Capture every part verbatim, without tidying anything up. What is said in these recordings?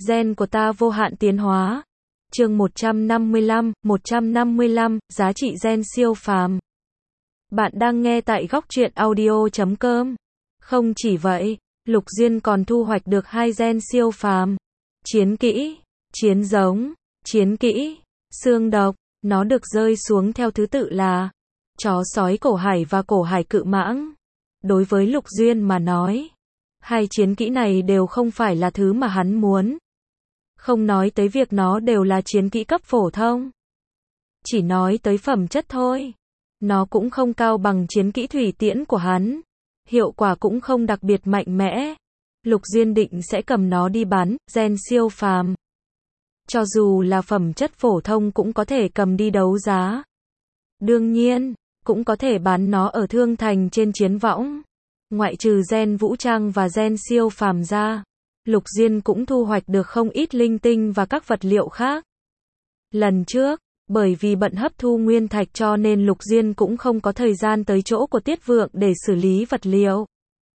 Gen của ta vô hạn tiến hóa. Chương một trăm năm mươi lăm, một trăm năm mươi lăm, giá trị gen siêu phàm. Bạn đang nghe tại góc truyện audio chấm com. Không chỉ vậy, Lục Diên còn thu hoạch được hai gen siêu phàm. Chiến kỹ, chiến giống, chiến kỹ, xương độc. Nó được rơi xuống theo thứ tự là chó sói cổ hải và cổ hải cự mãng. Đối với Lục Diên mà nói, hai chiến kỹ này đều không phải là thứ mà hắn muốn. Không nói tới việc nó đều là chiến kỹ cấp phổ thông. Chỉ nói tới phẩm chất thôi. Nó cũng không cao bằng chiến kỹ thủy tiễn của hắn. Hiệu quả cũng không đặc biệt mạnh mẽ. Lục Diên định sẽ cầm nó đi bán, gen siêu phàm. Cho dù là phẩm chất phổ thông cũng có thể cầm đi đấu giá. Đương nhiên, cũng có thể bán nó ở thương thành trên chiến võng. Ngoại trừ gen vũ trang và gen siêu phàm ra, Lục Diên cũng thu hoạch được không ít linh tinh và các vật liệu khác. Lần trước, bởi vì bận hấp thu nguyên thạch cho nên Lục Diên cũng không có thời gian tới chỗ của Tiết Vượng để xử lý vật liệu.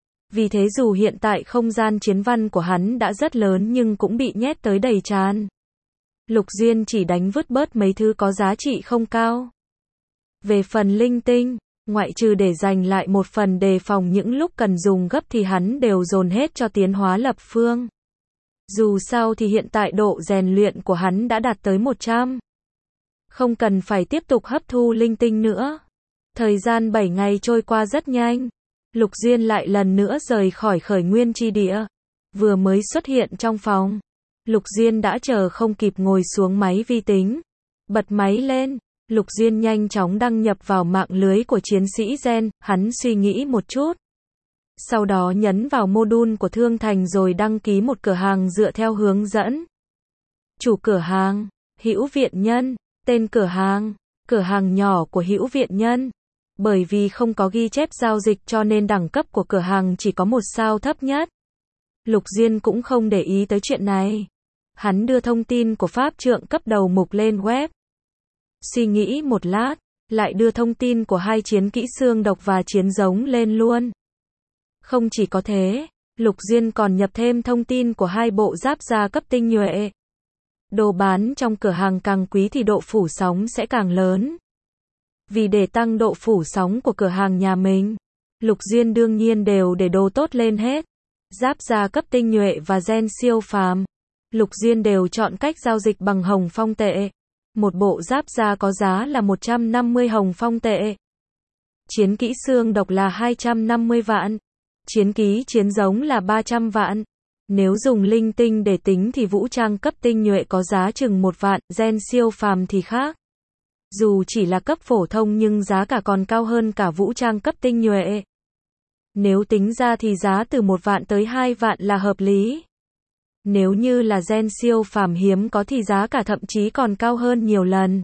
Vì thế dù hiện tại không gian chiến văn của hắn đã rất lớn nhưng cũng bị nhét tới đầy tràn. Lục Diên chỉ đánh vứt bớt mấy thứ có giá trị không cao. Về phần linh tinh, ngoại trừ để dành lại một phần đề phòng những lúc cần dùng gấp thì hắn đều dồn hết cho tiến hóa lập phương. Dù sao thì hiện tại độ rèn luyện của hắn đã đạt tới một trăm. Không cần phải tiếp tục hấp thu linh tinh nữa. Thời gian bảy ngày trôi qua rất nhanh. Lục Diên lại lần nữa rời khỏi khởi nguyên chi địa. Vừa mới xuất hiện trong phòng, Lục Diên đã chờ không kịp ngồi xuống máy vi tính. Bật máy lên. Lục Diên nhanh chóng đăng nhập vào mạng lưới của chiến sĩ gen, hắn suy nghĩ một chút. Sau đó nhấn vào module của thương thành rồi đăng ký một cửa hàng dựa theo hướng dẫn. Chủ cửa hàng, Hữu Viện Nhân, tên cửa hàng, cửa hàng nhỏ của Hữu Viện Nhân. Bởi vì không có ghi chép giao dịch cho nên đẳng cấp của cửa hàng chỉ có một sao thấp nhất. Lục Diên cũng không để ý tới chuyện này. Hắn đưa thông tin của pháp trượng cấp đầu mục lên web. Suy nghĩ một lát, lại đưa thông tin của hai chiến kỹ xương độc và chiến giống lên luôn. Không chỉ có thế, Lục Diên còn nhập thêm thông tin của hai bộ giáp da cấp tinh nhuệ. Đồ bán trong cửa hàng càng quý thì độ phủ sóng sẽ càng lớn. Vì để tăng độ phủ sóng của cửa hàng nhà mình, Lục Diên đương nhiên đều để đồ tốt lên hết. Giáp da cấp tinh nhuệ và gen siêu phàm, Lục Diên đều chọn cách giao dịch bằng hồng phong tệ. Một bộ giáp da có giá là một trăm năm mươi hồng phong tệ. Chiến kỹ xương độc là hai trăm năm mươi vạn. Chiến kỹ chiến giống là ba trăm vạn. Nếu dùng linh tinh để tính thì vũ trang cấp tinh nhuệ có giá chừng một vạn, gen siêu phàm thì khác. Dù chỉ là cấp phổ thông nhưng giá cả còn cao hơn cả vũ trang cấp tinh nhuệ. Nếu tính ra thì giá từ một vạn tới hai vạn là hợp lý. Nếu như là gen siêu phàm hiếm có thì giá cả thậm chí còn cao hơn nhiều lần.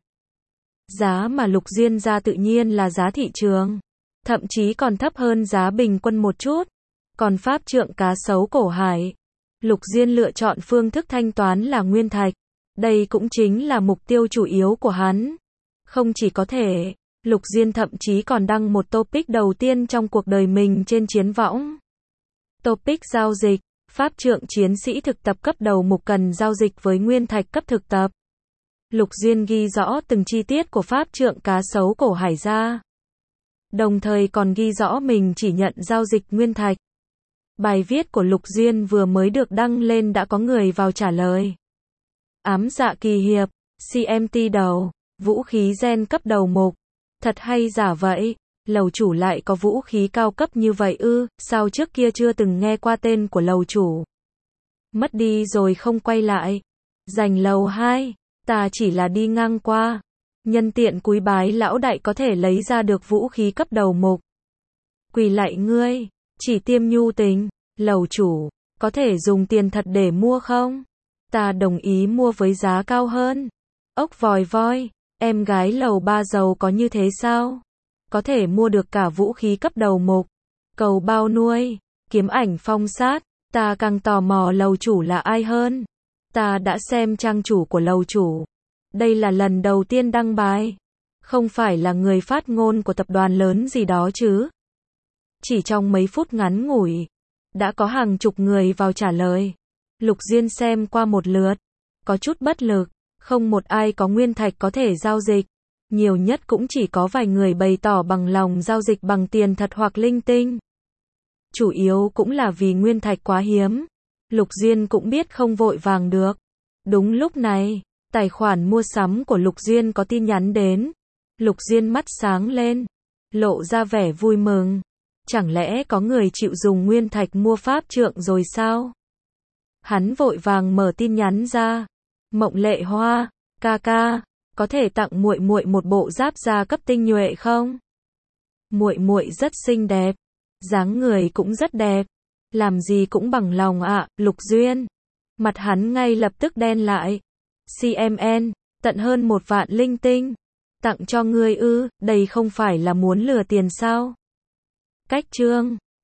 Giá mà Lục Diên ra tự nhiên là giá thị trường. Thậm chí còn thấp hơn giá bình quân một chút. Còn pháp trượng cá sấu cổ hải, Lục Diên lựa chọn phương thức thanh toán là nguyên thạch. Đây cũng chính là mục tiêu chủ yếu của hắn. Không chỉ có thể, Lục Diên thậm chí còn đăng một topic đầu tiên trong cuộc đời mình trên chiến võng. Topic giao dịch. Pháp trượng chiến sĩ thực tập cấp đầu mục cần giao dịch với nguyên thạch cấp thực tập. Lục Diên ghi rõ từng chi tiết của pháp trượng cá sấu cổ hải ra. Đồng thời còn ghi rõ mình chỉ nhận giao dịch nguyên thạch. Bài viết của Lục Diên vừa mới được đăng lên đã có người vào trả lời. Ám dạ kỳ hiệp, xê em tê đầu, vũ khí gen cấp đầu mục. Thật hay giả vậy? Lầu chủ lại có vũ khí cao cấp như vậy ư, sao trước kia chưa từng nghe qua tên của lầu chủ? Mất đi rồi không quay lại. Giành lầu hai, ta chỉ là đi ngang qua. Nhân tiện cúi bái lão đại có thể lấy ra được vũ khí cấp đầu mục. Quỳ lạy ngươi, chỉ tiêm nhu tình, lầu chủ, có thể dùng tiền thật để mua không? Ta đồng ý mua với giá cao hơn. Ốc vòi voi, em gái lầu ba giàu có như thế sao? Có thể mua được cả vũ khí cấp đầu mục. Cầu bao nuôi, kiếm ảnh phong sát, ta càng tò mò lầu chủ là ai hơn. Ta đã xem trang chủ của lầu chủ. Đây là lần đầu tiên đăng bài. Không phải là người phát ngôn của tập đoàn lớn gì đó chứ. Chỉ trong mấy phút ngắn ngủi, đã có hàng chục người vào trả lời. Lục Diên xem qua một lượt, có chút bất lực, không một ai có nguyên thạch có thể giao dịch, nhiều nhất cũng chỉ có vài người bày tỏ bằng lòng giao dịch bằng tiền thật hoặc linh tinh. Chủ yếu cũng là vì nguyên thạch quá hiếm, Lục Diên cũng biết không vội vàng được. Đúng lúc này, tài khoản mua sắm của Lục Diên có tin nhắn đến. Lục Diên mắt sáng lên, lộ ra vẻ vui mừng. Chẳng lẽ có người chịu dùng nguyên thạch mua pháp trượng rồi sao? Hắn vội vàng mở tin nhắn ra. Mộng Lệ Hoa, ca ca, có thể tặng muội muội một bộ giáp da cấp tinh nhuệ không? Muội muội rất xinh đẹp, dáng người cũng rất đẹp, làm gì cũng bằng lòng ạ. À, Lục Duyên. Mặt hắn ngay lập tức đen lại. xê em en, tận hơn một vạn linh tinh. Tặng cho ngươi ư, đây không phải là muốn lừa tiền sao? Cách chương